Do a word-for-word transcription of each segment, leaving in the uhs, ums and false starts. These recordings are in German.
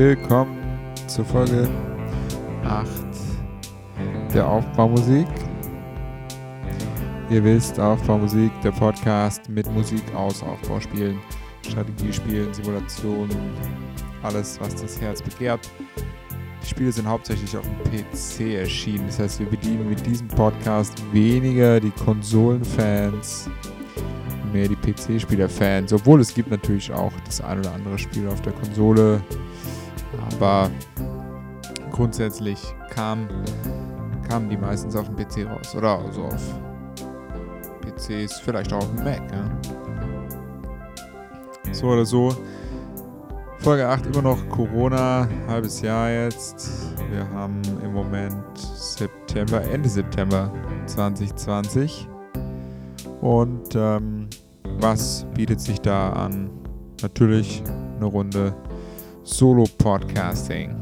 willkommen zur Folge acht der Aufbaumusik. Ihr wisst, Aufbaumusik, der Podcast mit Musik aus Aufbauspielen, Strategiespielen, Simulationen, alles, was das Herz begehrt. Die Spiele sind hauptsächlich auf dem P C erschienen, das heißt, wir bedienen mit diesem Podcast weniger die Konsolenfans, mehr die P C-Spieler-Fans, obwohl es gibt natürlich auch das ein oder andere Spiel auf der Konsole, aber grundsätzlich kam, kamen die meistens auf dem P C raus oder also auf P Cs, vielleicht auch auf dem Mac. Ja. So oder so. Folge acht immer noch Corona, halbes Jahr jetzt. Wir haben im Moment September, Ende September zwanzig zwanzig. Und ähm, was bietet sich da an? Natürlich eine Runde Solo-Podcasting.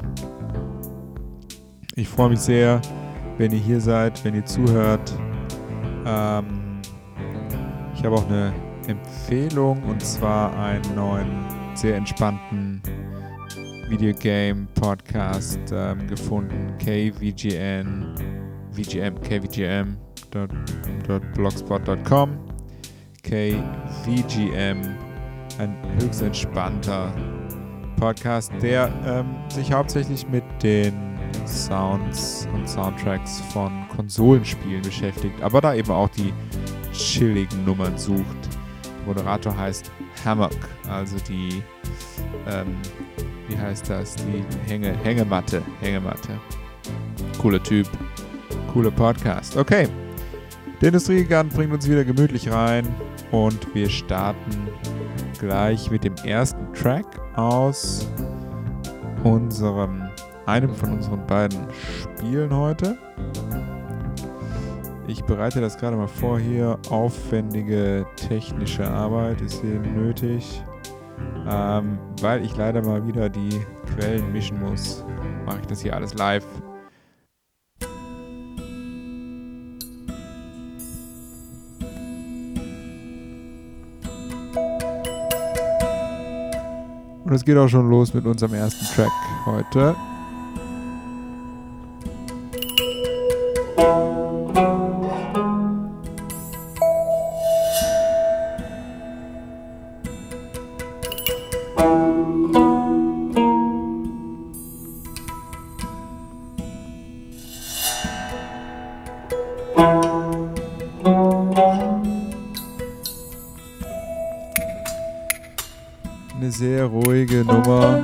Ich freue mich sehr, wenn ihr hier seid, wenn ihr zuhört. Ähm, ich habe auch eine Empfehlung, und zwar einen neuen, sehr entspannten Videogame-Podcast ähm, gefunden. K V G N, V G M, K V G M dot blogspot dot com. K V G M, ein höchst entspannter Podcast, der ähm, sich hauptsächlich mit den Sounds und Soundtracks von Konsolenspielen beschäftigt, aber da eben auch die chilligen Nummern sucht. Der Moderator heißt Hammock, also die, ähm, wie heißt das, die Hänge, Hängematte, Hängematte. Cooler Typ, cooler Podcast. Okay, der Industriegigant bringt uns wieder gemütlich rein und wir starten gleich mit dem ersten Track aus unserem, einem von unseren beiden Spielen heute. Ich bereite das gerade mal vor hier. Aufwendige technische Arbeit ist hier nötig. Ähm, weil ich leider mal wieder die Quellen mischen muss, mache ich das hier alles live. Und es geht auch schon los mit unserem ersten Track heute. Eine sehr ruhige Nummer.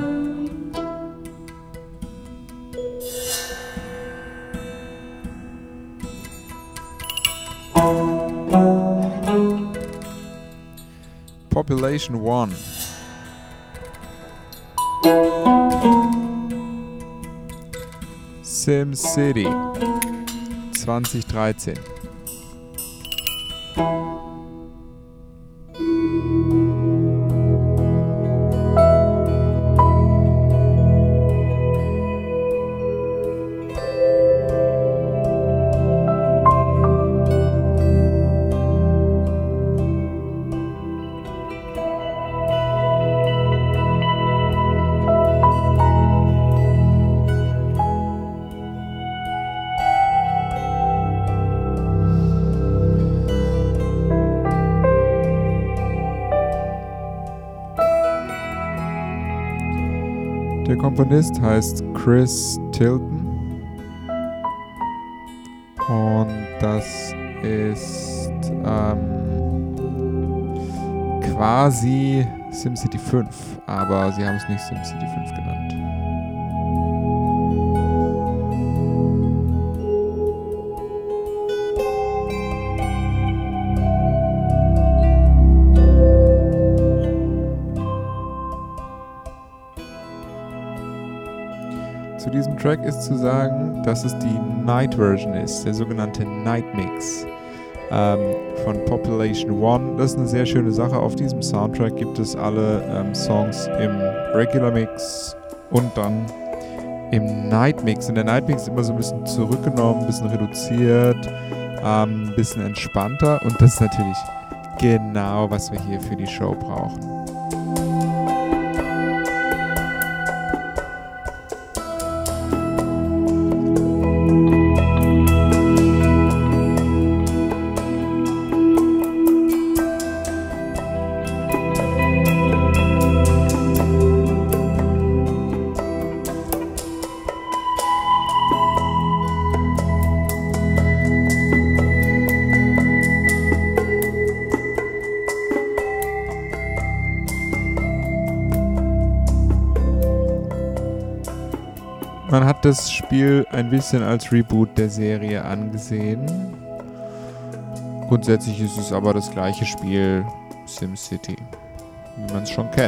Population One. SimCity zwanzig dreizehn. Der Komponist heißt Chris Tilton und das ist ähm, quasi SimCity fünf, aber sie haben es nicht SimCity fünf genannt. Zu diesem Track ist zu sagen, dass es die Night Version ist, der sogenannte Night Mix ähm, von Population One. Das ist eine sehr schöne Sache. Auf diesem Soundtrack gibt es alle ähm, Songs im Regular Mix und dann im Night Mix. Und der Night Mix ist immer so ein bisschen zurückgenommen, ein bisschen reduziert, ähm, ein bisschen entspannter, und das ist natürlich genau, was wir hier für die Show brauchen. Man hat das Spiel ein bisschen als Reboot der Serie angesehen. Grundsätzlich ist es aber das gleiche Spiel, SimCity, wie man es schon kennt.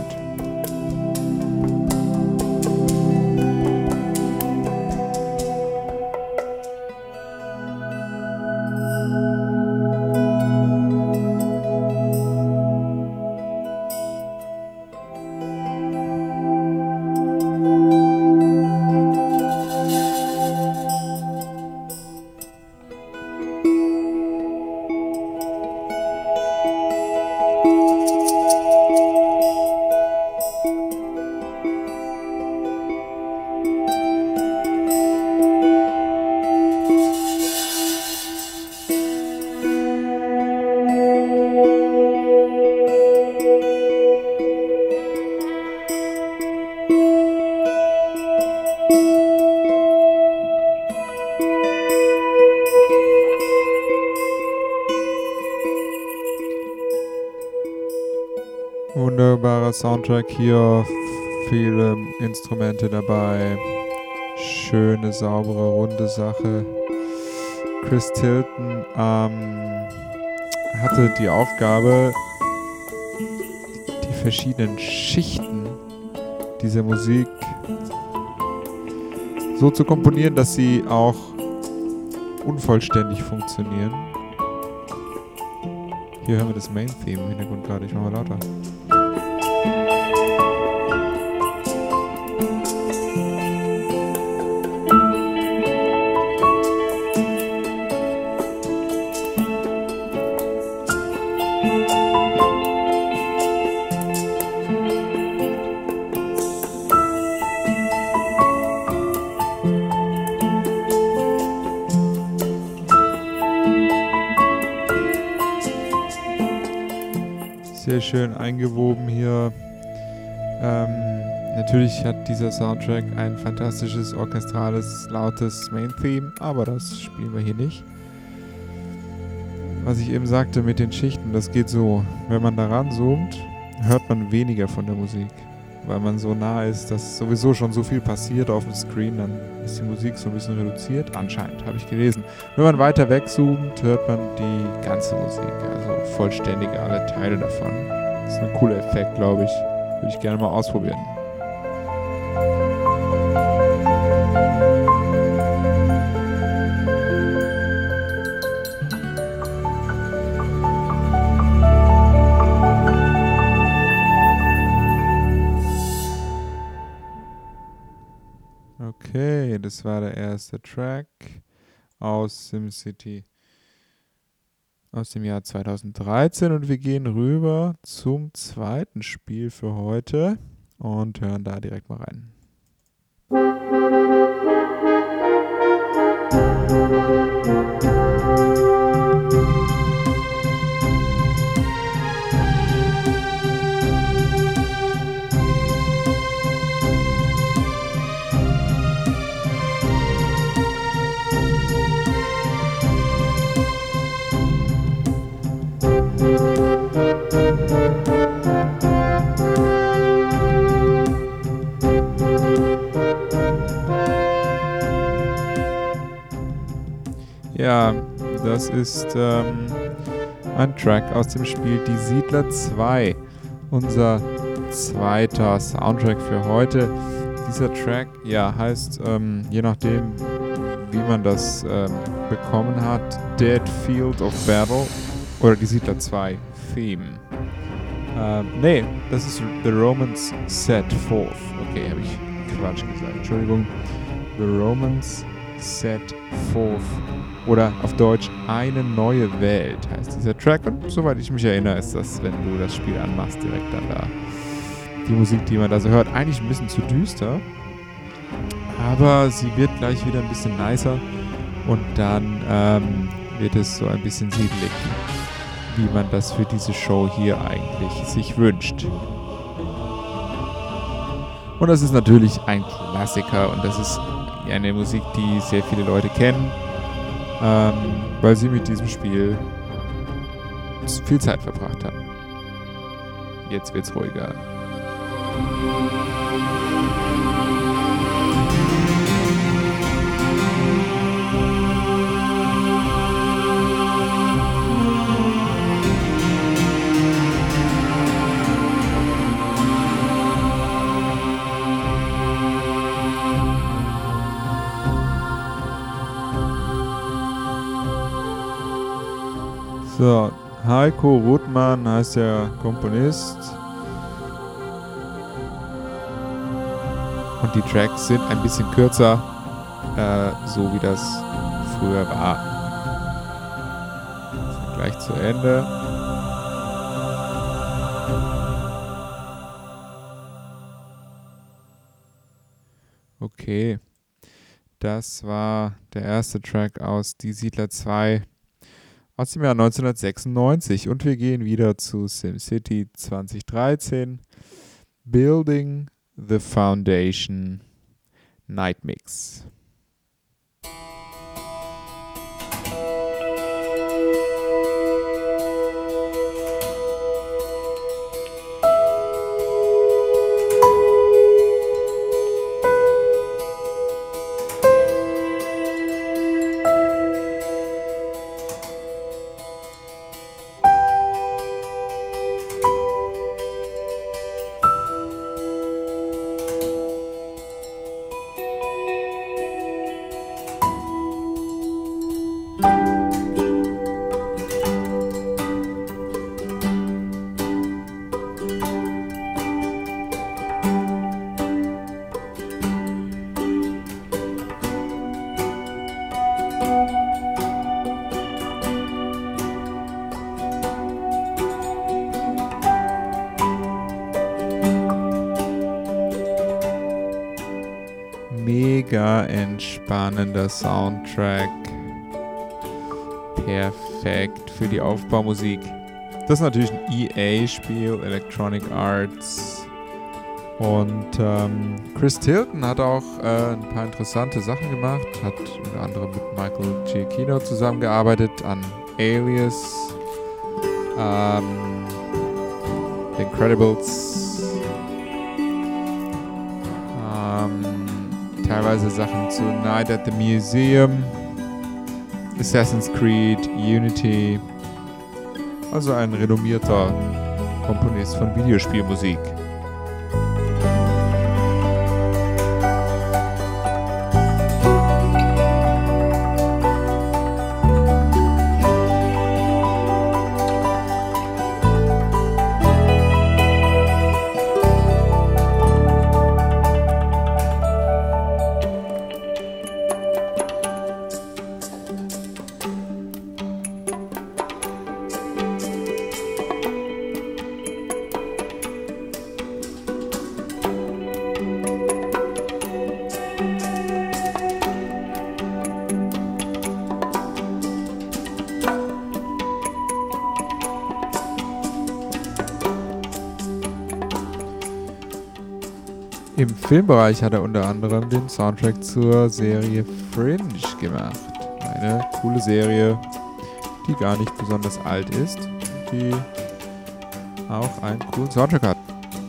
Wunderbarer Soundtrack hier, viele Instrumente dabei, schöne, saubere, runde Sache. Chris Tilton ähm, hatte die Aufgabe, die verschiedenen Schichten dieser Musik so zu komponieren, dass sie auch unvollständig funktionieren. Hier hören wir das Main-Theme im Hintergrund gerade, ich mache mal lauter. Sehr schön eingewoben hier. Ähm, natürlich hat dieser Soundtrack ein fantastisches, orchestrales, lautes Main-Theme, aber das spielen wir hier nicht. Was ich eben sagte mit den Schichten, das geht so. Wenn man da ranzoomt, hört man weniger von der Musik, weil man so nah ist, dass sowieso schon so viel passiert auf dem Screen, dann ist die Musik so ein bisschen reduziert. Anscheinend, habe ich gelesen. Wenn man weiter wegzoomt, hört man die ganze Musik, also vollständig alle Teile davon. Das ist ein cooler Effekt, glaube ich. Würde ich gerne mal ausprobieren. Okay, das war der erste Track aus SimCity aus dem Jahr zweitausenddreizehn und wir gehen rüber zum zweiten Spiel für heute und hören da direkt mal rein. Ja, das ist ähm, ein Track aus dem Spiel Die Siedler zwei, unser zweiter Soundtrack für heute. Dieser Track, ja, heißt, ähm, je nachdem, wie man das ähm, bekommen hat, Dead Field of Battle oder Die Siedler zwei Theme. Ähm, nee, das ist The Romans Set Forth. Okay, habe ich Quatsch gesagt, Entschuldigung. The Romans Set Forth. Oder auf Deutsch Eine neue Welt heißt dieser Track. Und soweit ich mich erinnere, ist das, wenn du das Spiel anmachst, direkt dann da die Musik, die man da so hört. Eigentlich ein bisschen zu düster. Aber sie wird gleich wieder ein bisschen nicer. Und dann ähm, wird es so ein bisschen siedelig, wie man das für diese Show hier eigentlich sich wünscht. Und das ist natürlich ein Klassiker. Und das ist eine Musik, die sehr viele Leute kennen. Ähm, weil sie mit diesem Spiel viel Zeit verbracht haben. Jetzt wird's ruhiger. So, Heiko Rothmann heißt der Komponist. Und die Tracks sind ein bisschen kürzer, äh, so wie das früher war. Gleich zu Ende. Okay, das war der erste Track aus Die Siedler zwei aus dem Jahr neunzehnhundertsechsundneunzig. Und wir gehen wieder zu SimCity zwanzig dreizehn. Building the Foundation Night Mix. Mega entspannender Soundtrack. Perfekt für die Aufbaumusik. Das ist natürlich ein E A-Spiel, Electronic Arts. Und ähm, Chris Tilton hat auch äh, ein paar interessante Sachen gemacht. Hat unter anderem mit Michael Giacchino zusammengearbeitet an Alias, ähm, The Incredibles, ähm, teilweise Sachen zu Night at the Museum, Assassin's Creed, Unity. Also ein renommierter Komponist von Videospielmusik. Im Filmbereich hat er unter anderem den Soundtrack zur Serie Fringe gemacht. Eine coole Serie, die gar nicht besonders alt ist, die auch einen coolen Soundtrack hat.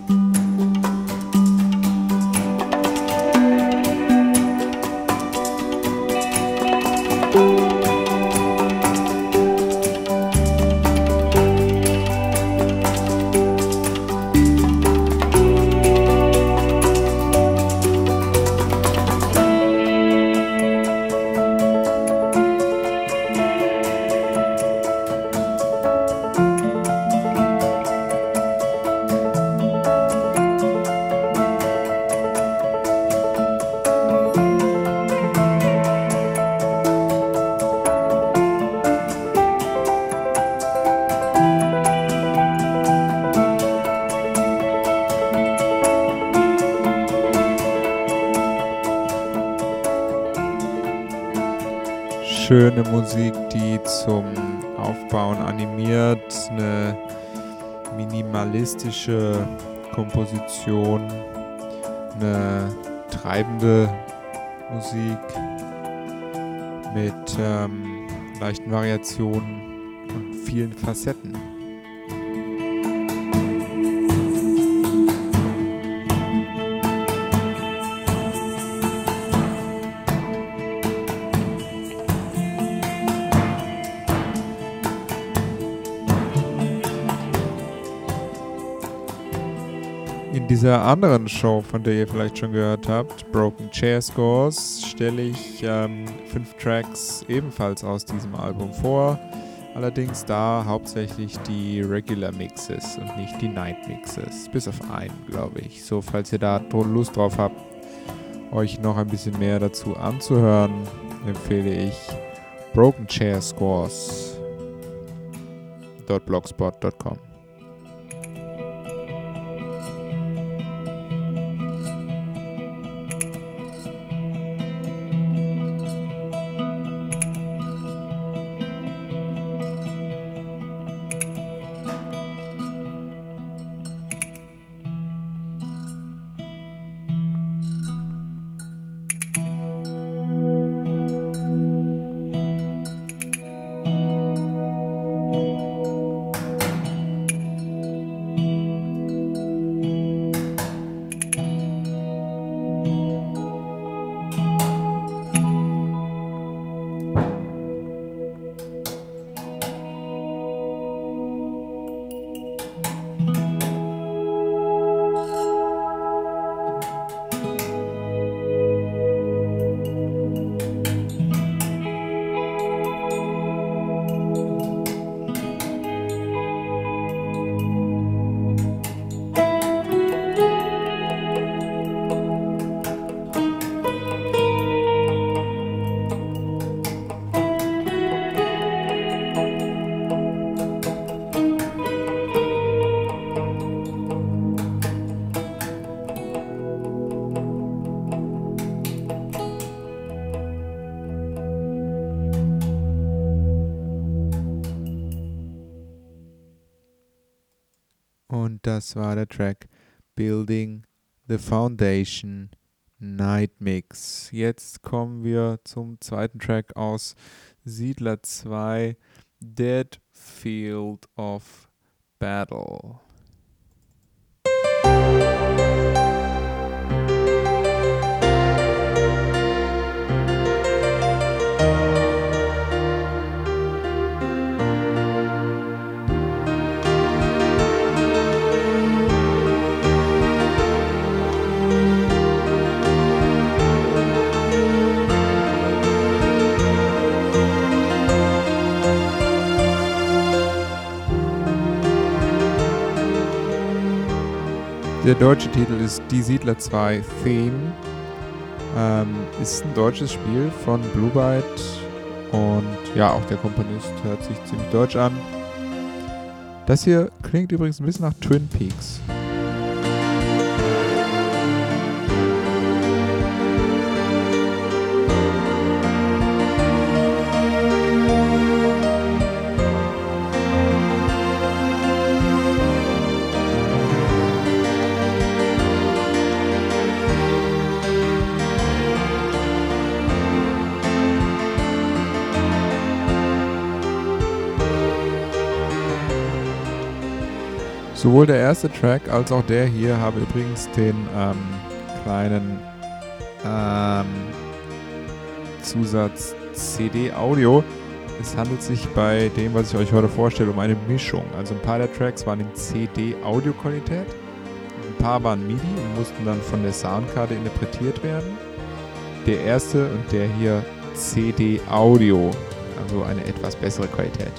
Schöne Musik, die zum Aufbauen animiert, eine minimalistische Komposition, eine treibende Musik mit ähm, leichten Variationen und vielen Facetten. In dieser anderen Show, von der ihr vielleicht schon gehört habt, Broken Chair Scores, stelle ich ähm, fünf Tracks ebenfalls aus diesem Album vor. Allerdings da hauptsächlich die Regular Mixes und nicht die Night Mixes. Bis auf einen, glaube ich. So, falls ihr da Lust drauf habt, euch noch ein bisschen mehr dazu anzuhören, empfehle ich broken chair scores dot blogspot dot com. Und das war der Track Building the Foundation Night Mix. Jetzt kommen wir zum zweiten Track aus Siedler zwei, Dead Field of Battle. Der deutsche Titel ist Die Siedler zwei Theme. Ähm, ist ein deutsches Spiel von Blue Byte und ja, auch der Komponist hört sich ziemlich deutsch an. Das hier klingt übrigens ein bisschen nach Twin Peaks. Sowohl der erste Track als auch der hier haben übrigens den ähm, kleinen ähm, Zusatz C D-Audio. Es handelt sich bei dem, was ich euch heute vorstelle, um eine Mischung. Also ein paar der Tracks waren in C D-Audioqualität, ein paar waren MIDI und mussten dann von der Soundkarte interpretiert werden. Der erste und der hier C D-Audio, also eine etwas bessere Qualität.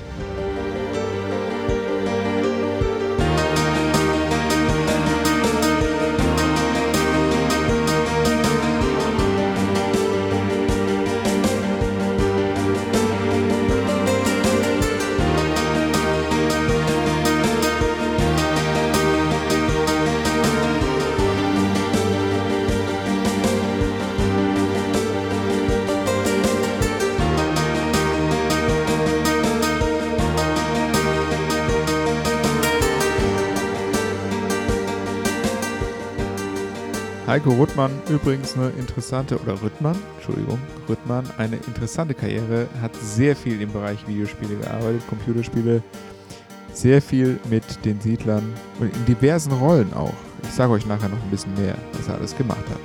Heiko Ruttmann übrigens eine interessante, oder Rüttmann, Entschuldigung, Rüttmann, eine interessante Karriere, hat sehr viel im Bereich Videospiele gearbeitet, Computerspiele, sehr viel mit den Siedlern und in diversen Rollen auch. Ich sage euch nachher noch ein bisschen mehr, was er alles gemacht hat.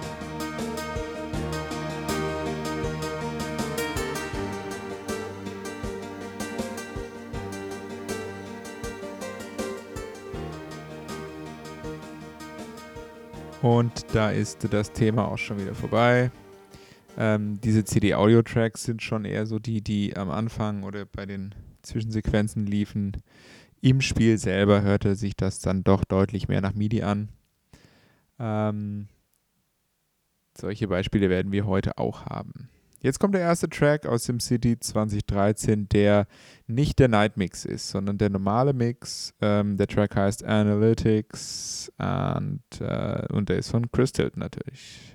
Und da ist das Thema auch schon wieder vorbei. Ähm, diese C D-Audio-Tracks sind schon eher so die, die am Anfang oder bei den Zwischensequenzen liefen. Im Spiel selber hörte sich das dann doch deutlich mehr nach MIDI an. Ähm, solche Beispiele werden wir heute auch haben. Jetzt kommt der erste Track aus SimCity zwanzig dreizehn, der nicht der Night Mix ist, sondern der normale Mix. Ähm, der Track heißt Analytics und, äh, und der ist von Chris Tilton natürlich.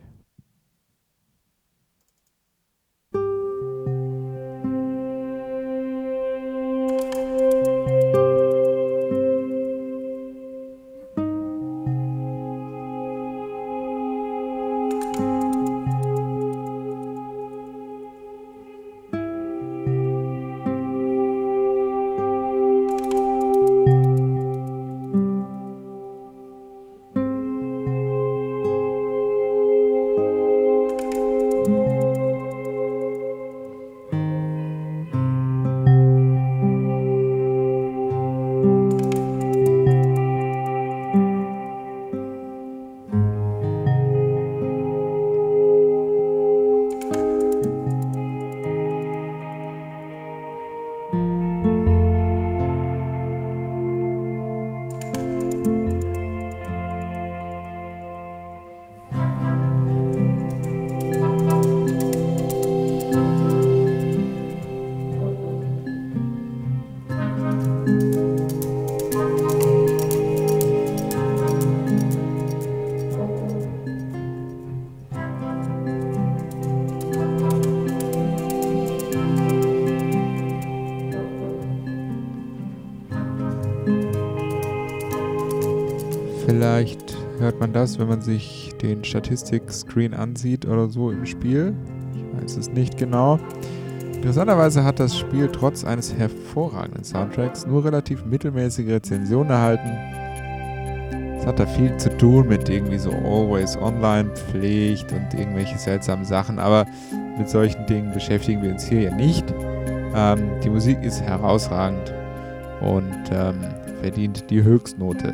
Vielleicht hört man das, wenn man sich den Statistik-Screen ansieht oder so im Spiel. Ich weiß es nicht genau. Interessanterweise hat das Spiel trotz eines hervorragenden Soundtracks nur relativ mittelmäßige Rezensionen erhalten. Es hat da viel zu tun mit irgendwie so Always-Online-Pflicht und irgendwelche seltsamen Sachen, aber mit solchen Dingen beschäftigen wir uns hier ja nicht. Ähm, die Musik ist herausragend und ähm, verdient die Höchstnote.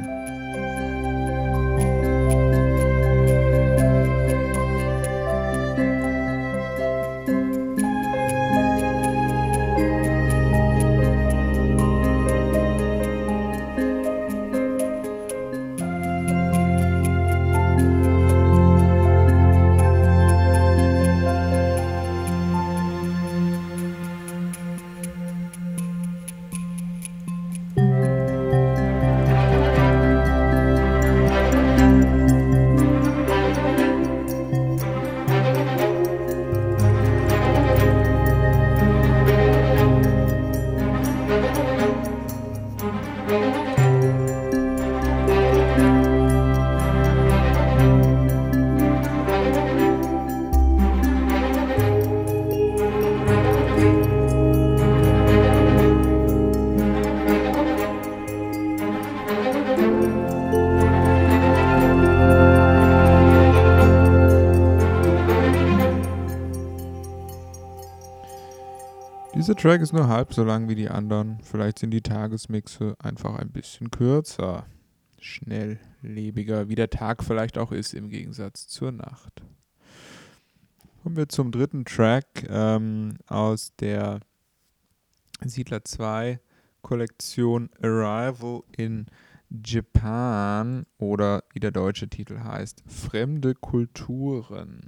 Dieser Track ist nur halb so lang wie die anderen. Vielleicht sind die Tagesmixe einfach ein bisschen kürzer, schnelllebiger, wie der Tag vielleicht auch ist im Gegensatz zur Nacht. Kommen wir zum dritten Track ähm, aus der Siedler zwei Kollektion Arrival in Japan oder wie der deutsche Titel heißt, Fremde Kulturen.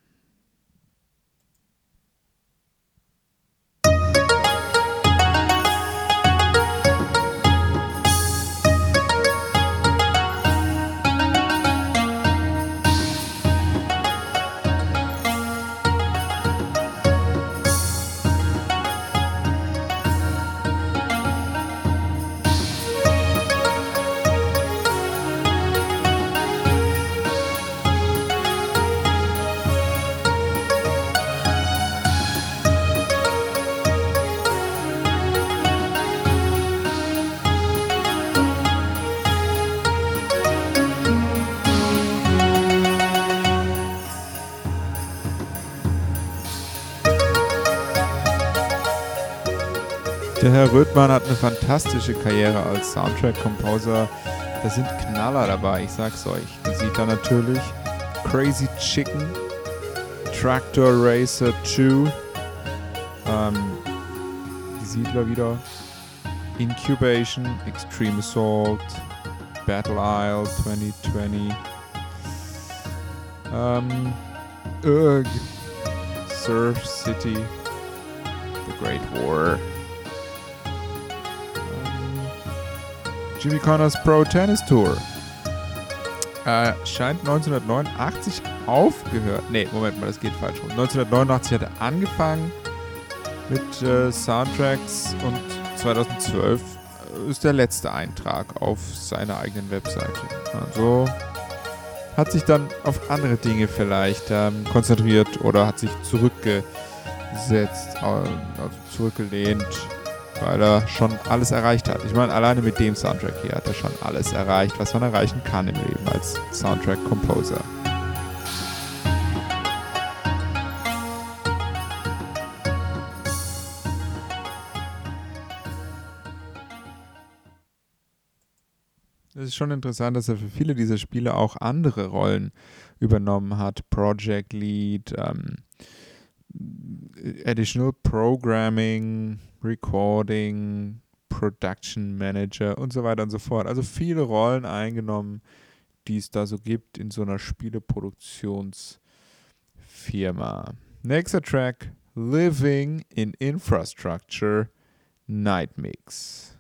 Der Herr Röthmann hat eine fantastische Karriere als Soundtrack-Composer. Da sind Knaller dabei, ich sag's euch. Die Siedler natürlich, Crazy Chicken, Tractor Racer zwei, ähm, die Siedler wieder, Incubation, Extreme Assault, Battle Isle twenty twenty, ähm, Ugh, Surf City, The Great War, ähm, Jimmy Connors Pro Tennis Tour. Äh, scheint neunzehnhundertneunundachtzig aufgehört. Ne, Moment mal, das geht falsch rum. neunzehnhundertneunundachtzig hat er angefangen mit äh, Soundtracks und zweitausendzwölf ist der letzte Eintrag auf seiner eigenen Webseite. Also hat sich dann auf andere Dinge vielleicht ähm, konzentriert oder hat sich zurückgesetzt, also zurückgelehnt, weil er schon alles erreicht hat. Ich meine, alleine mit dem Soundtrack hier hat er schon alles erreicht, was man erreichen kann im Leben als Soundtrack-Composer. Es ist schon interessant, dass er für viele dieser Spiele auch andere Rollen übernommen hat. Project Lead, ähm, Additional Programming, Recording, Production Manager und so weiter und so fort. Also viele Rollen eingenommen, die es da so gibt in so einer Spieleproduktionsfirma. Nächster Track, Living in Infrastructure, Night Mix.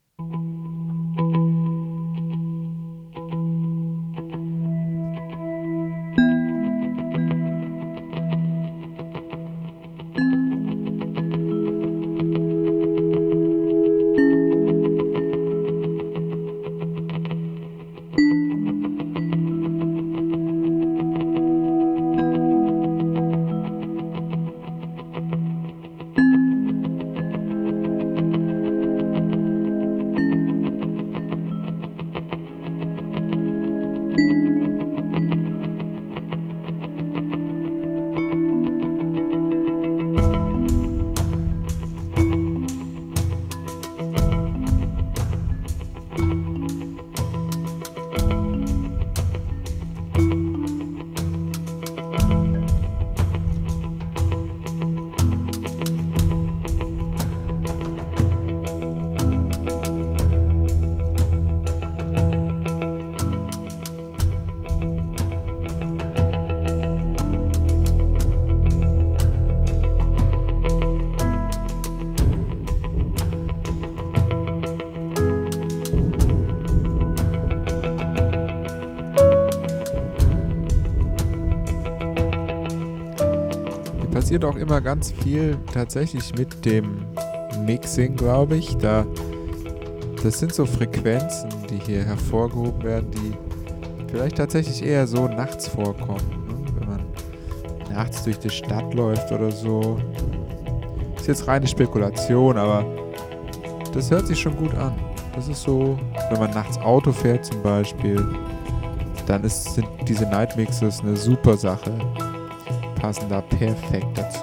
Passiert auch immer ganz viel tatsächlich mit dem Mixing, glaube ich. Da, das sind so Frequenzen, die hier hervorgehoben werden, die vielleicht tatsächlich eher so nachts vorkommen. Ne? Wenn man nachts durch die Stadt läuft oder so. Ist jetzt reine Spekulation, aber das hört sich schon gut an. Das ist so, wenn man nachts Auto fährt zum Beispiel, dann ist, sind diese Night Mixes eine super Sache. Passen da perfekt dazu.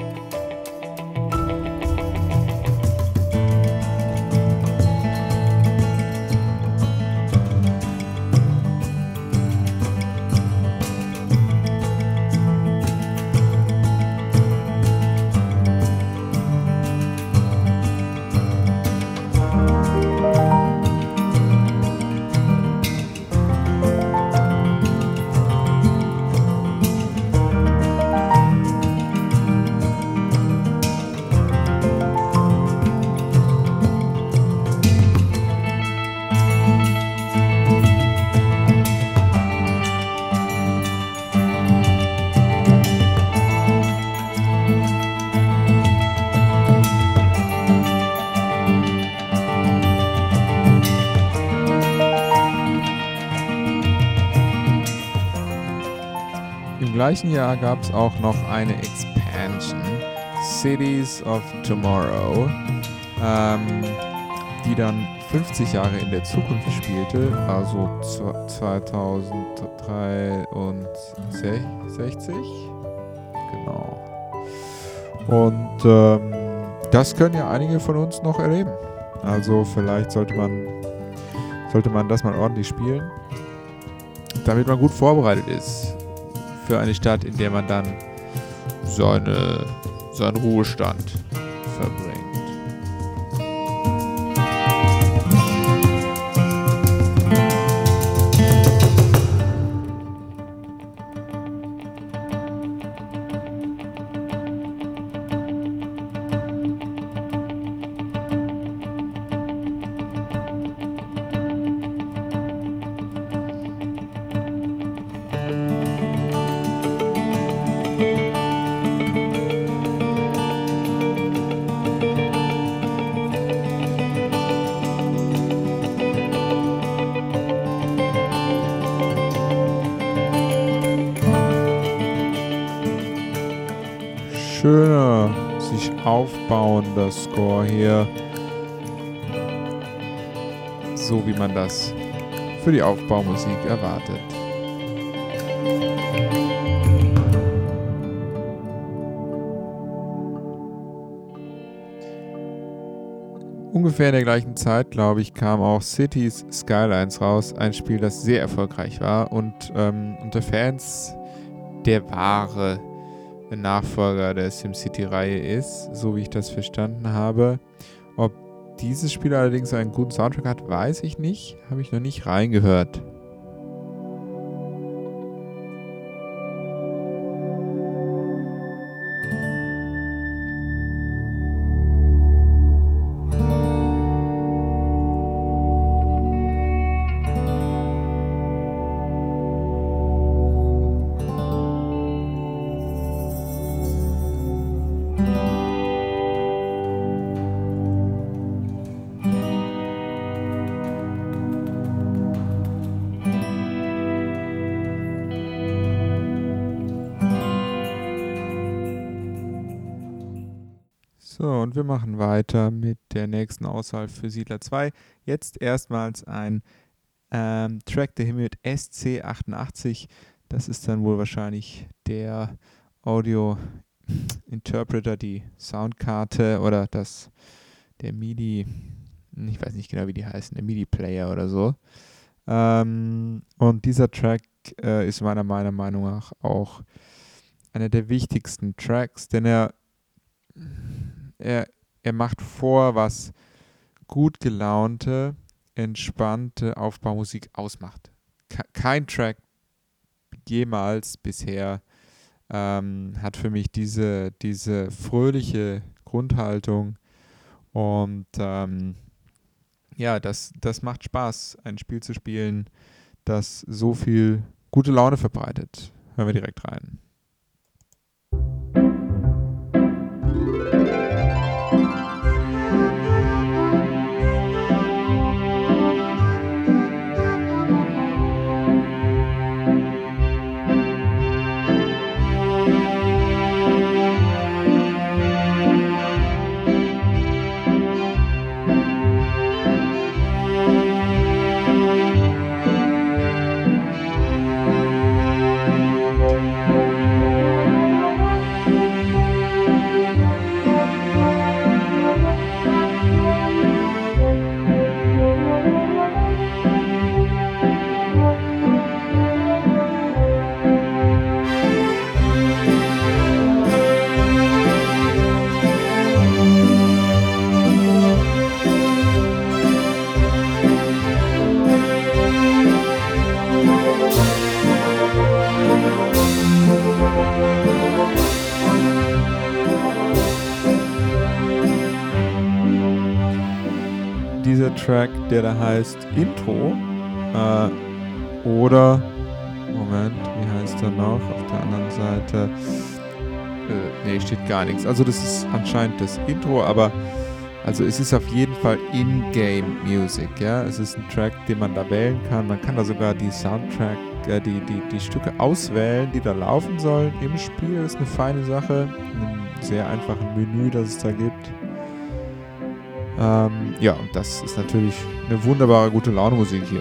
Im gleichen Jahr gab es auch noch eine Expansion, Cities of Tomorrow, ähm, die dann fünfzig Jahre in der Zukunft spielte, also zweitausenddreiundsechzig. Genau. Und ähm, das können ja einige von uns noch erleben. Also vielleicht sollte man, sollte man das mal ordentlich spielen, damit man gut vorbereitet ist für eine Stadt, in der man dann seine, seinen Ruhestand verbringt. schöner, sich aufbauender Score hier. So wie man das für die Aufbaumusik erwartet. Ungefähr in der gleichen Zeit, glaube ich, kam auch Cities Skylines raus. Ein Spiel, das sehr erfolgreich war und ähm, unter Fans der wahre Nachfolger der SimCity-Reihe ist, so wie ich das verstanden habe. Ob dieses Spiel allerdings einen guten Soundtrack hat, weiß ich nicht. Habe ich noch nicht reingehört. So, und wir machen weiter mit der nächsten Auswahl für Siedler zwei. Jetzt erstmals ein ähm, Track, der hier mit S C achtundachtzig. Das ist dann wohl wahrscheinlich der Audio-Interpreter, die Soundkarte oder das, der MIDI, ich weiß nicht genau, wie die heißen, der MIDI-Player oder so. Ähm, und dieser Track äh, ist meiner, meiner Meinung nach auch einer der wichtigsten Tracks, denn er Er, er macht vor, was gut gelaunte, entspannte Aufbaumusik ausmacht. Kein Track jemals bisher ähm, hat für mich diese, diese fröhliche Grundhaltung und ähm, ja, das, das macht Spaß, ein Spiel zu spielen, das so viel gute Laune verbreitet. Hören wir direkt rein. Dieser Track, der da heißt Intro, äh, oder, Moment, wie heißt er noch, auf der anderen Seite, äh, nee, steht gar nichts, also das ist anscheinend das Intro, aber, also es ist auf jeden Fall In-Game-Music, ja, es ist ein Track, den man da wählen kann, man kann da sogar die Soundtrack, äh, die, die, die Stücke auswählen, die da laufen sollen im Spiel, das ist eine feine Sache, in einem sehr einfachen Menü, das es da gibt. Ähm, ja, und das ist natürlich eine wunderbare, gute Laune-Musik hier.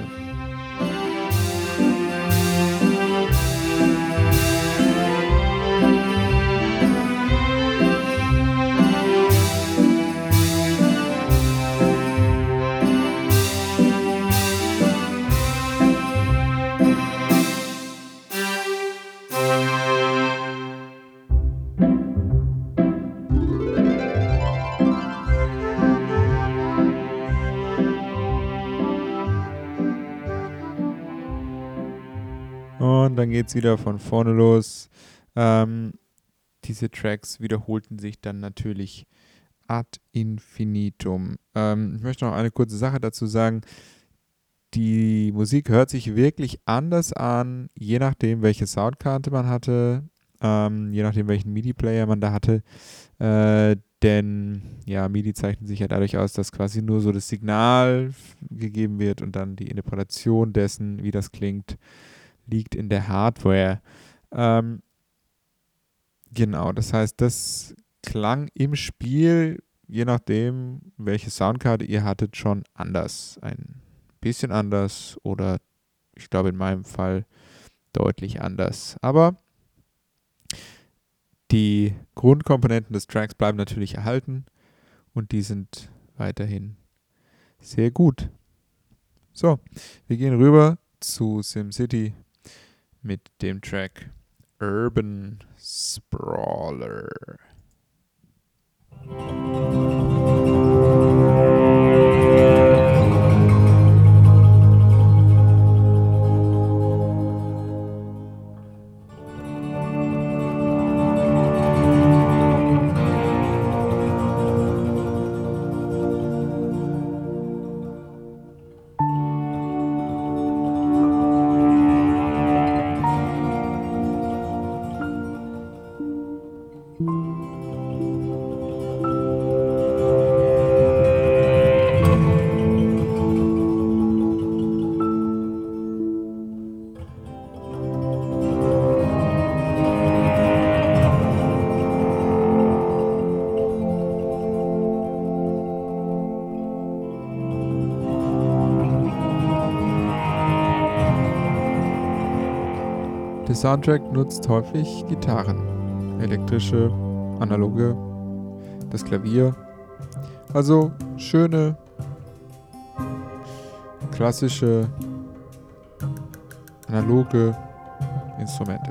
Und dann geht es wieder von vorne los. Ähm, diese Tracks wiederholten sich dann natürlich ad infinitum. Ähm, ich möchte noch eine kurze Sache dazu sagen. Die Musik hört sich wirklich anders an, je nachdem, welche Soundkarte man hatte, ähm, je nachdem, welchen MIDI-Player man da hatte. Äh, denn ja, MIDI zeichnet sich ja dadurch aus, dass quasi nur so das Signal f- gegeben wird und dann die Interpretation dessen, wie das klingt, liegt in der Hardware. Ähm, Genau, das heißt, das klang im Spiel, je nachdem, welche Soundkarte ihr hattet, schon anders. Ein bisschen anders oder ich glaube in meinem Fall deutlich anders. Aber die Grundkomponenten des Tracks bleiben natürlich erhalten und die sind weiterhin sehr gut. So, wir gehen rüber zu SimCity mit dem Track Urban Sprawler. Der Soundtrack nutzt häufig Gitarren, elektrische, analoge, das Klavier. Also schöne, klassische, analoge Instrumente.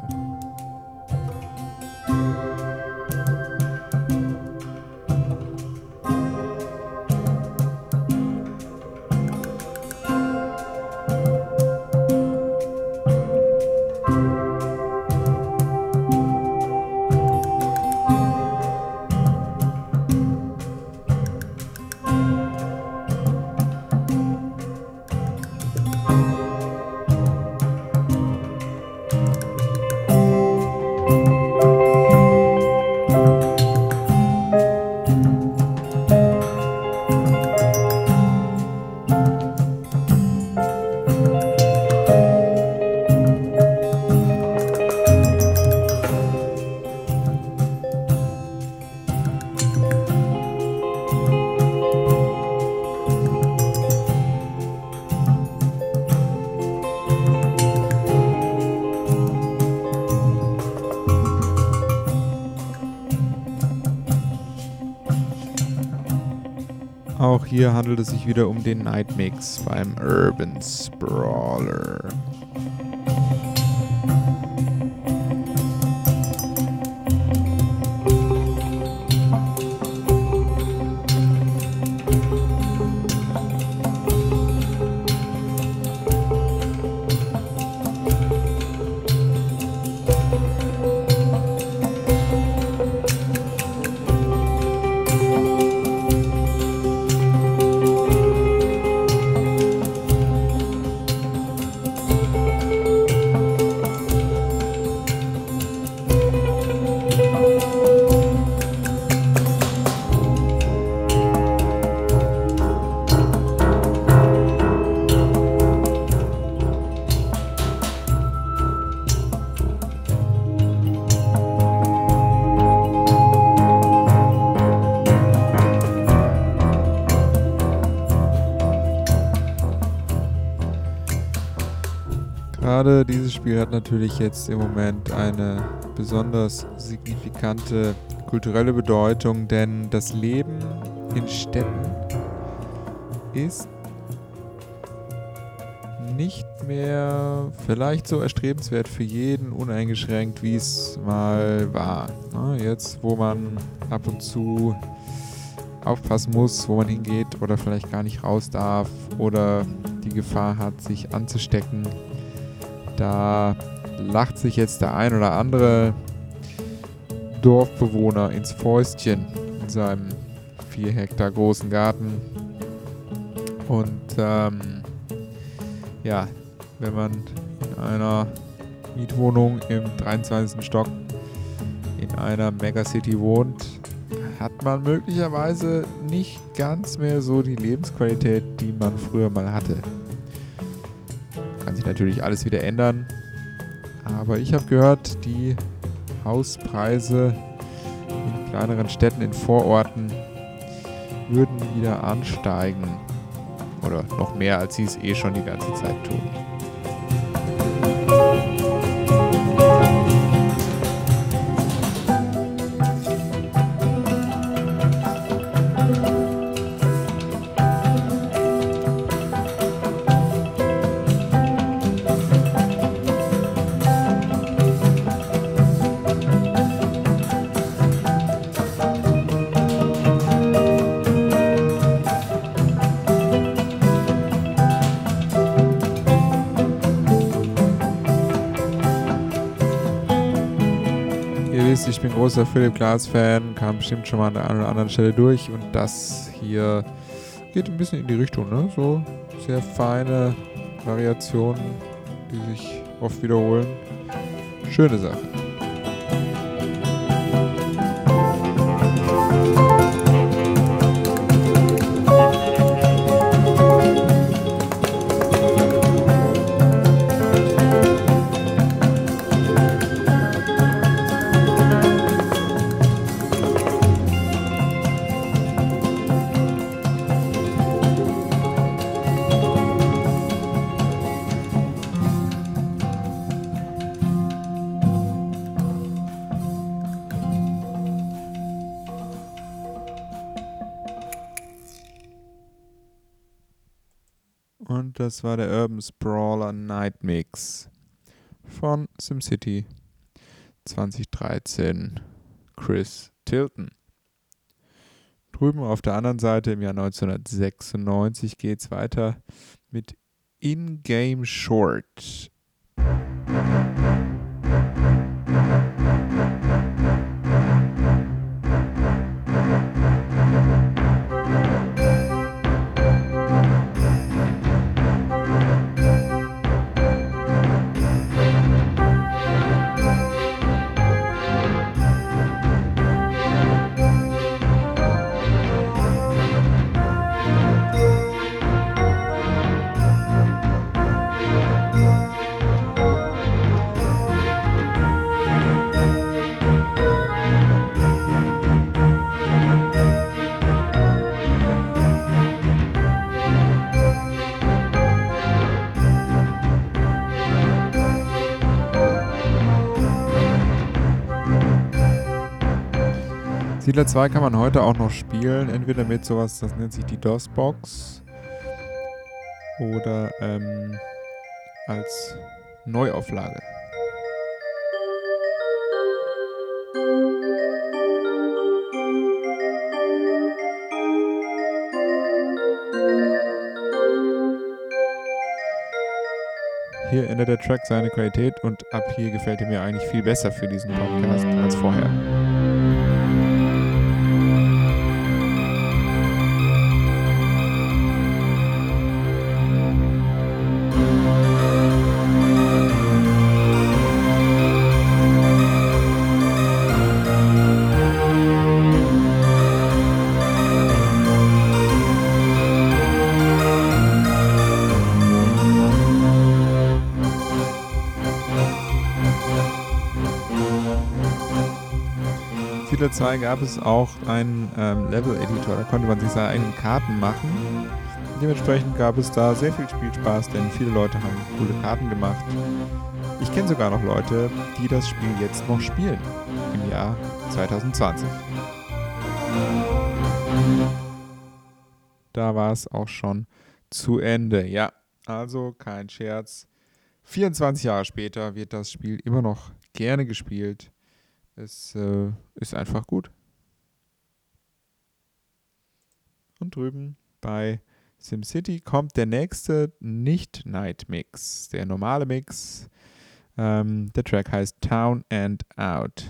Auch hier handelt es sich wieder um den Nightmix beim Urban Sprawler. Gerade dieses Spiel hat natürlich jetzt im Moment eine besonders signifikante kulturelle Bedeutung, denn das Leben in Städten ist nicht mehr vielleicht so erstrebenswert für jeden uneingeschränkt, wie es mal war. Na, jetzt, wo man ab und zu aufpassen muss, wo man hingeht oder vielleicht gar nicht raus darf oder die Gefahr hat, sich anzustecken. Da lacht sich jetzt der ein oder andere Dorfbewohner ins Fäustchen in seinem vier Hektar großen Garten. Und ähm, ja, wenn man in einer Mietwohnung im dreiundzwanzigsten Stock in einer Megacity wohnt, hat man möglicherweise nicht ganz mehr so die Lebensqualität, die man früher mal hatte. Kann sich natürlich alles wieder ändern, aber ich habe gehört, die Hauspreise in kleineren Städten, in Vororten würden wieder ansteigen. Oder noch mehr, als sie es eh schon die ganze Zeit tun. Ich bin großer Philip Glass-Fan, kam bestimmt schon mal an der einen oder anderen Stelle durch und das hier geht ein bisschen in die Richtung, ne? So sehr feine Variationen, die sich oft wiederholen. Schöne Sache. Und das war der Urban Sprawler Night Mix von SimCity zwanzig dreizehn, Chris Tilton. Drüben auf der anderen Seite im Jahr neunzehnhundertsechsundneunzig geht es weiter mit In-Game Short. Siedler zwei kann man heute auch noch spielen, entweder mit sowas, das nennt sich die DOS-Box, oder ähm, als Neuauflage. Hier ändert der Track seine Qualität und ab hier gefällt er mir eigentlich viel besser für diesen Podcast als vorher. Siedler zwei gab es auch einen ähm, Level-Editor, da konnte man sich seine eigenen Karten machen. Dementsprechend gab es da sehr viel Spielspaß, denn viele Leute haben coole Karten gemacht. Ich kenne sogar noch Leute, die das Spiel jetzt noch spielen, im Jahr zwanzig zwanzig. Da war es auch schon zu Ende. Ja, also kein Scherz. vierundzwanzig Jahre später wird das Spiel immer noch gerne gespielt. Es äh, ist einfach gut. Und drüben bei SimCity kommt der nächste Nicht-Night-Mix, der normale Mix. Ähm, der Track heißt Town and Out.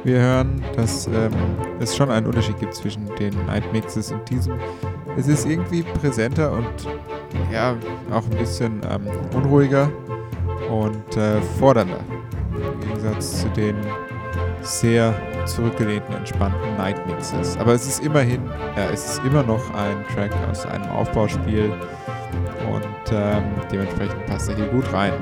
wir hören, dass ähm, es schon einen Unterschied gibt zwischen den Night Mixes und diesem. Es ist irgendwie präsenter und ja, auch ein bisschen ähm, unruhiger und äh, fordernder. Im Gegensatz zu den sehr zurückgelehnten, entspannten Night Mixes. Aber es ist immerhin, ja, es ist immer noch ein Track aus einem Aufbauspiel und ähm, dementsprechend passt er hier gut rein.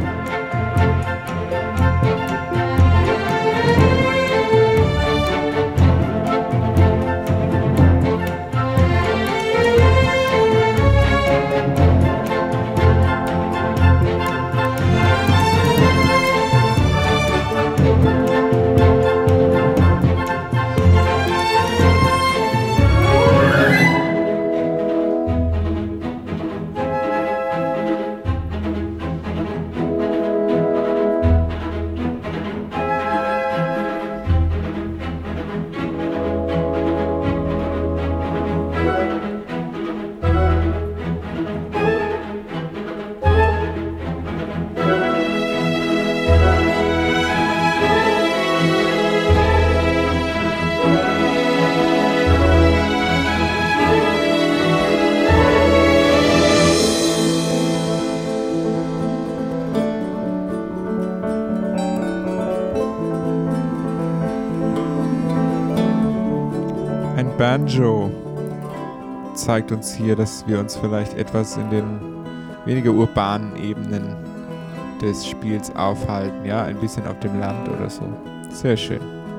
Banjo zeigt uns hier, dass wir uns vielleicht etwas in den weniger urbanen Ebenen des Spiels aufhalten, ja, ein bisschen auf dem Land oder so. Sehr schön.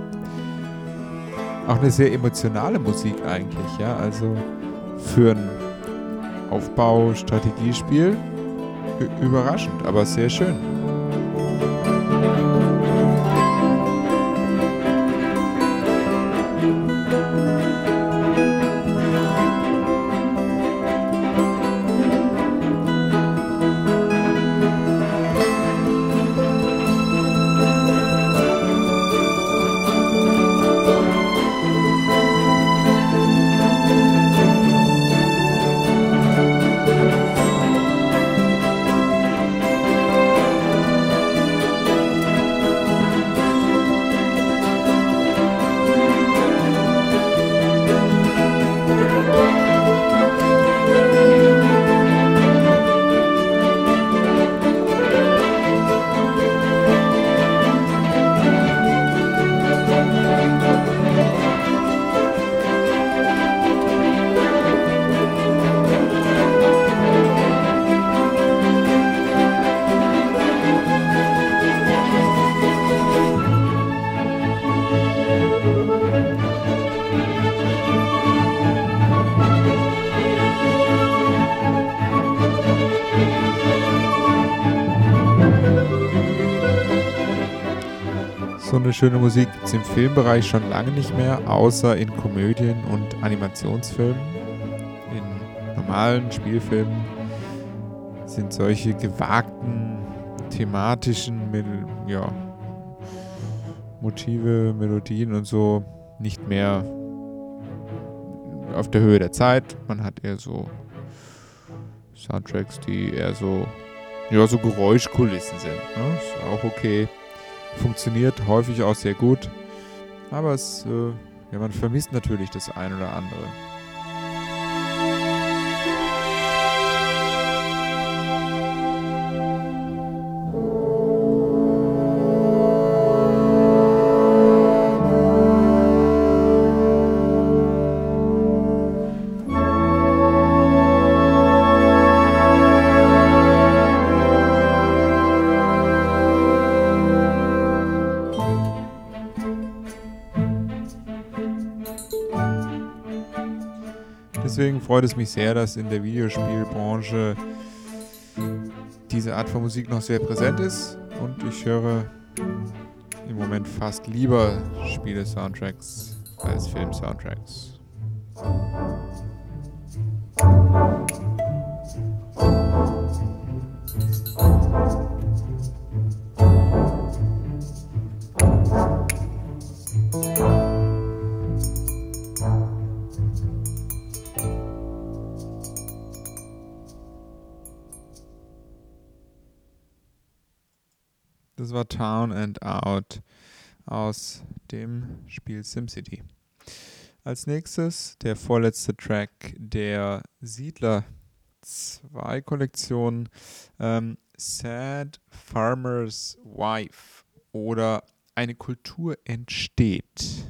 Auch eine sehr emotionale Musik eigentlich, ja, also für ein Aufbau-Strategiespiel ü- überraschend, aber sehr schön. So eine schöne Musik gibt es im Filmbereich schon lange nicht mehr, außer in Komödien und Animationsfilmen. In normalen Spielfilmen sind solche gewagten, thematischen Mel- ja, Motive, Melodien und so nicht mehr auf der Höhe der Zeit. Man hat eher so Soundtracks, die eher so, ja, so Geräuschkulissen sind. Ne? Ist auch okay. Funktioniert häufig auch sehr gut, aber es, äh, ja, man vermisst natürlich das ein oder andere. Deswegen freut es mich sehr, dass in der Videospielbranche diese Art von Musik noch sehr präsent ist und ich höre im Moment fast lieber Spiele-Soundtracks als Film-Soundtracks. Das war Town and Out aus dem Spiel SimCity. Als nächstes der vorletzte Track der Siedler zwei Kollektion, ähm, Sad Farmer's Wife oder Eine Kultur entsteht.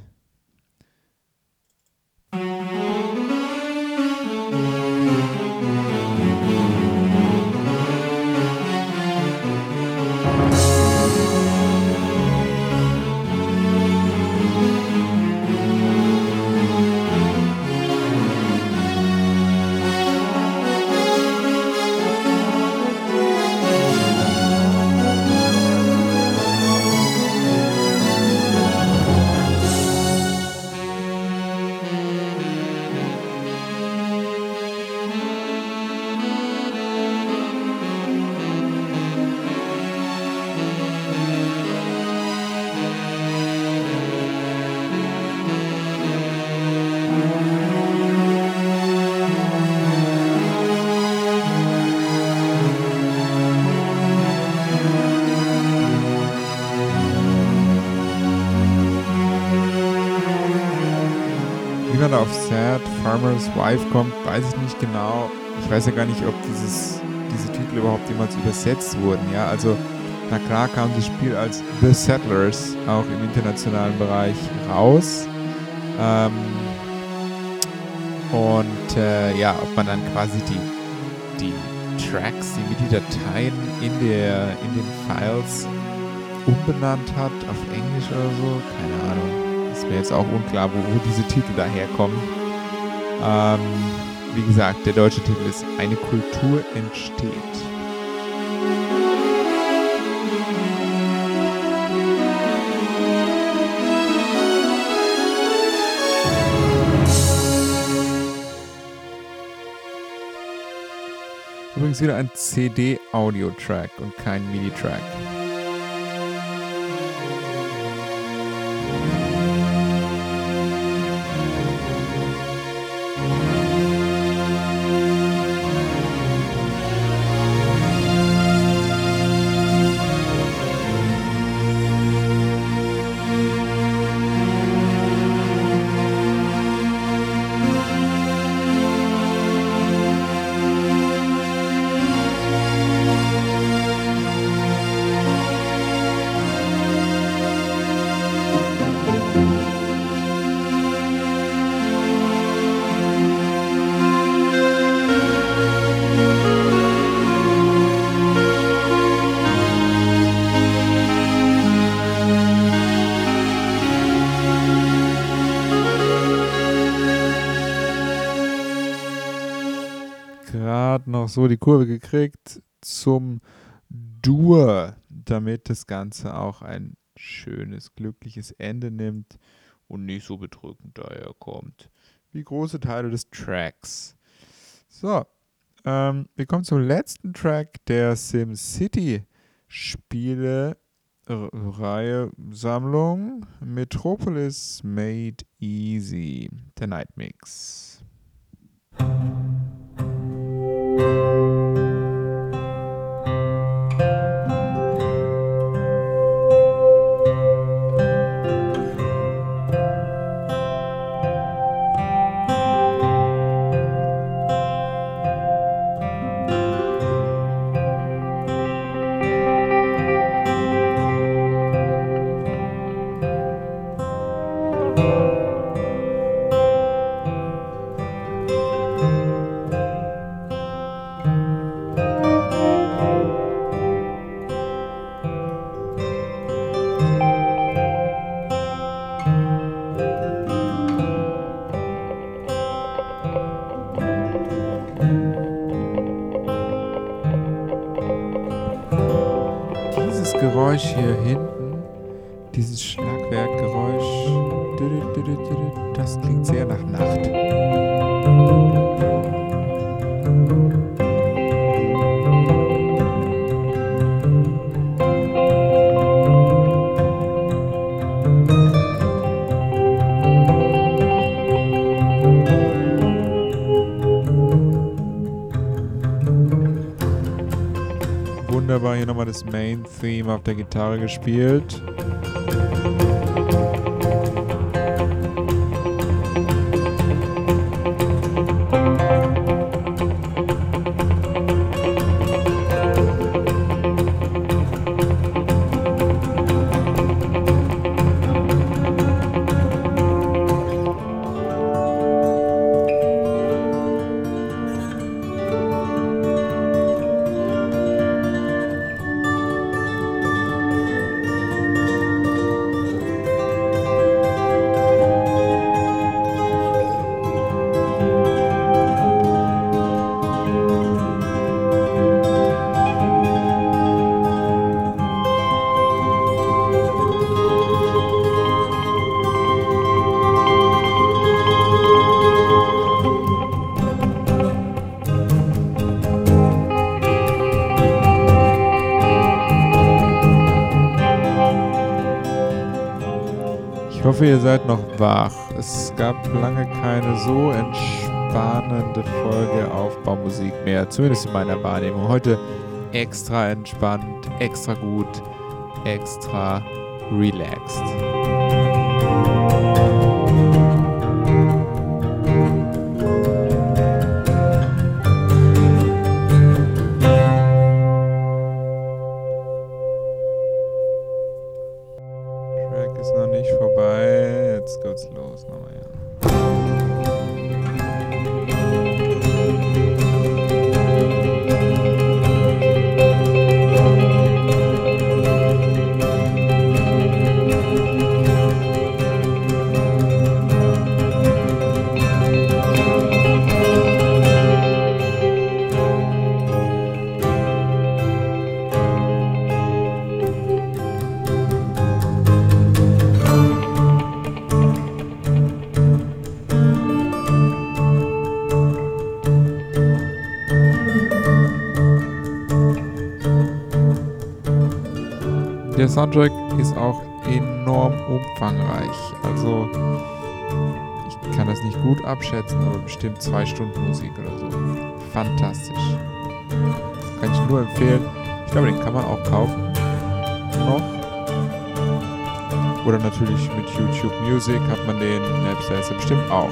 Wie man auf Sad Farmer's Wife kommt, weiß ich nicht genau. Ich weiß ja gar nicht, ob dieses, diese Titel überhaupt jemals übersetzt wurden. Ja, also na klar kam das Spiel als The Settlers auch im internationalen Bereich raus. Ähm, und äh, ja, ob man dann quasi die, die Tracks, die MIDI-Dateien in, der, in den Files umbenannt hat auf Englisch oder so, keine Ahnung. Ist mir jetzt auch unklar, wo, wo diese Titel daherkommen. Ähm, wie gesagt, der deutsche Titel ist Eine Kultur entsteht. Übrigens wieder ein C D-Audio-Track und kein MIDI-Track. Gerade noch so die Kurve gekriegt zum Dur, damit das Ganze auch ein schönes, glückliches Ende nimmt und nicht so bedrückend daherkommt wie große Teile des Tracks. So, ähm, wir kommen zum letzten Track der SimCity Spiele Reihe Sammlung Metropolis Made Easy, der Night Mix. Geräusch hier hinten, dieses Schlagwerkgeräusch, das klingt sehr nach Nacht. Wunderbar, hier nochmal das Main Theme auf der Gitarre gespielt. hoffe, ihr seid noch wach. Es gab lange keine so entspannende Folge Aufbaumusik mehr, zumindest in meiner Wahrnehmung. Heute extra entspannt, extra gut, extra relaxed. Track ist noch nicht vorbei, jetzt geht's los nochmal, ja. Der Soundtrack ist auch enorm umfangreich, also ich kann das nicht gut abschätzen, aber bestimmt zwei Stunden Musik oder so. Fantastisch. Kann ich nur empfehlen. Ich glaube, den kann man auch kaufen. Noch. Oder natürlich mit YouTube Music hat man den. Napster ist er bestimmt auch.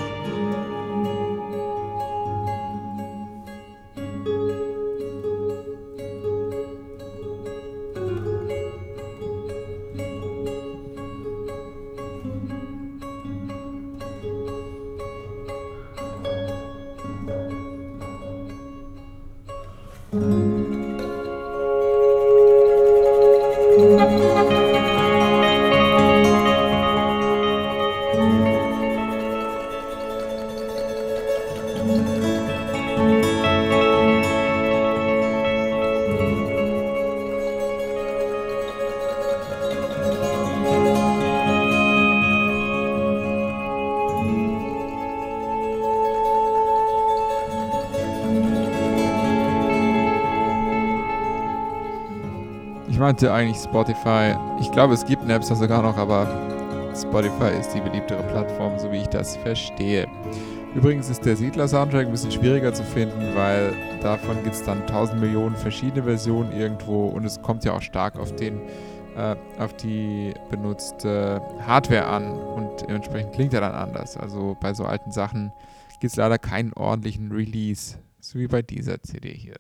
Ich meinte eigentlich Spotify. Ich glaube, es gibt Napster sogar noch, aber Spotify ist die beliebtere Plattform, so wie ich das verstehe. Übrigens ist der Siedler-Soundtrack ein bisschen schwieriger zu finden, weil davon gibt es dann tausend Millionen verschiedene Versionen irgendwo und es kommt ja auch stark auf den äh, auf die benutzte Hardware an und dementsprechend klingt er dann anders. Also bei so alten Sachen gibt es leider keinen ordentlichen Release, so wie bei dieser C D hier.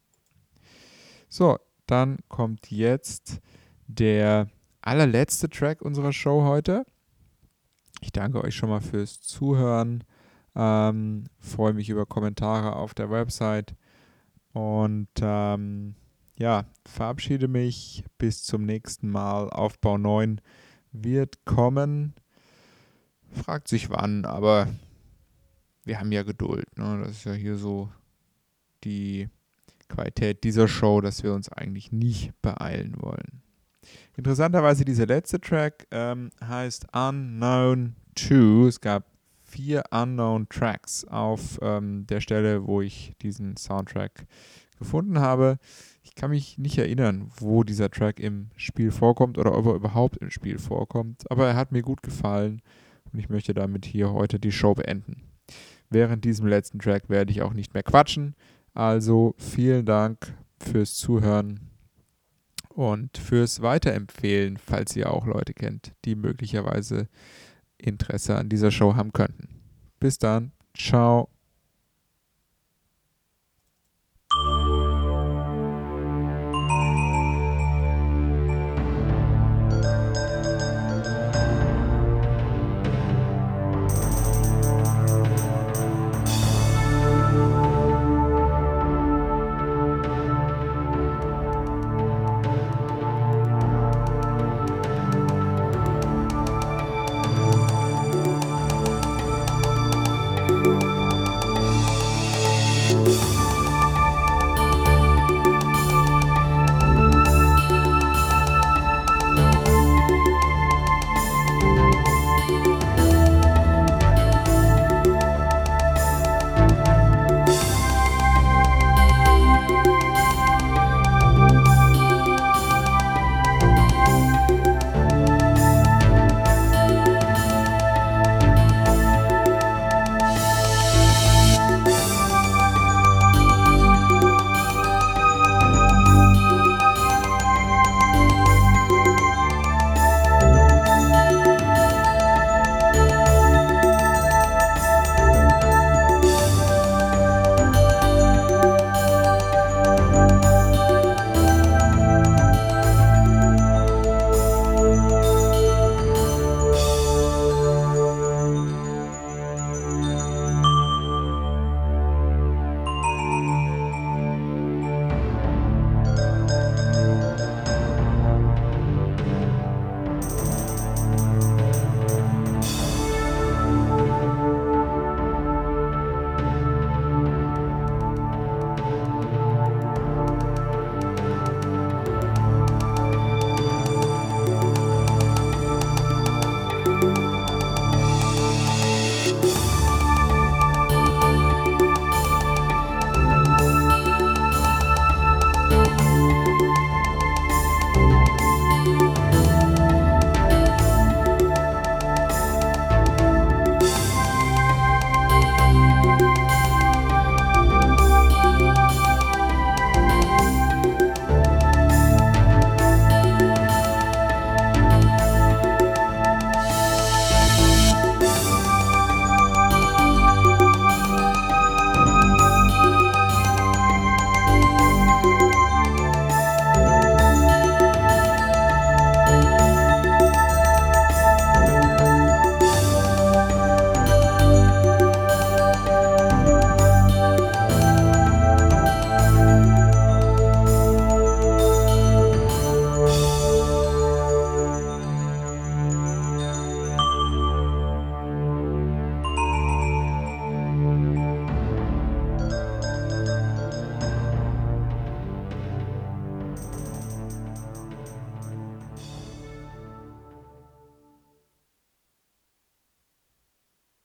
So, dann kommt jetzt der allerletzte Track unserer Show heute. Ich danke euch schon mal fürs Zuhören. Ähm, freue mich über Kommentare auf der Website. Und ähm, ja, verabschiede mich. Bis zum nächsten Mal. Aufbau neun wird kommen. Fragt sich wann, aber wir haben ja Geduld. Ne? Das ist ja hier so die Qualität dieser Show, dass wir uns eigentlich nicht beeilen wollen. Interessanterweise dieser letzte Track ähm, heißt Unknown zwei. Es gab vier Unknown Tracks auf ähm, der Stelle, wo ich diesen Soundtrack gefunden habe. Ich kann mich nicht erinnern, wo dieser Track im Spiel vorkommt oder ob er überhaupt im Spiel vorkommt, aber er hat mir gut gefallen und ich möchte damit hier heute die Show beenden. Während diesem letzten Track werde ich auch nicht mehr quatschen. Also vielen Dank fürs Zuhören und fürs Weiterempfehlen, falls ihr auch Leute kennt, die möglicherweise Interesse an dieser Show haben könnten. Bis dann, ciao.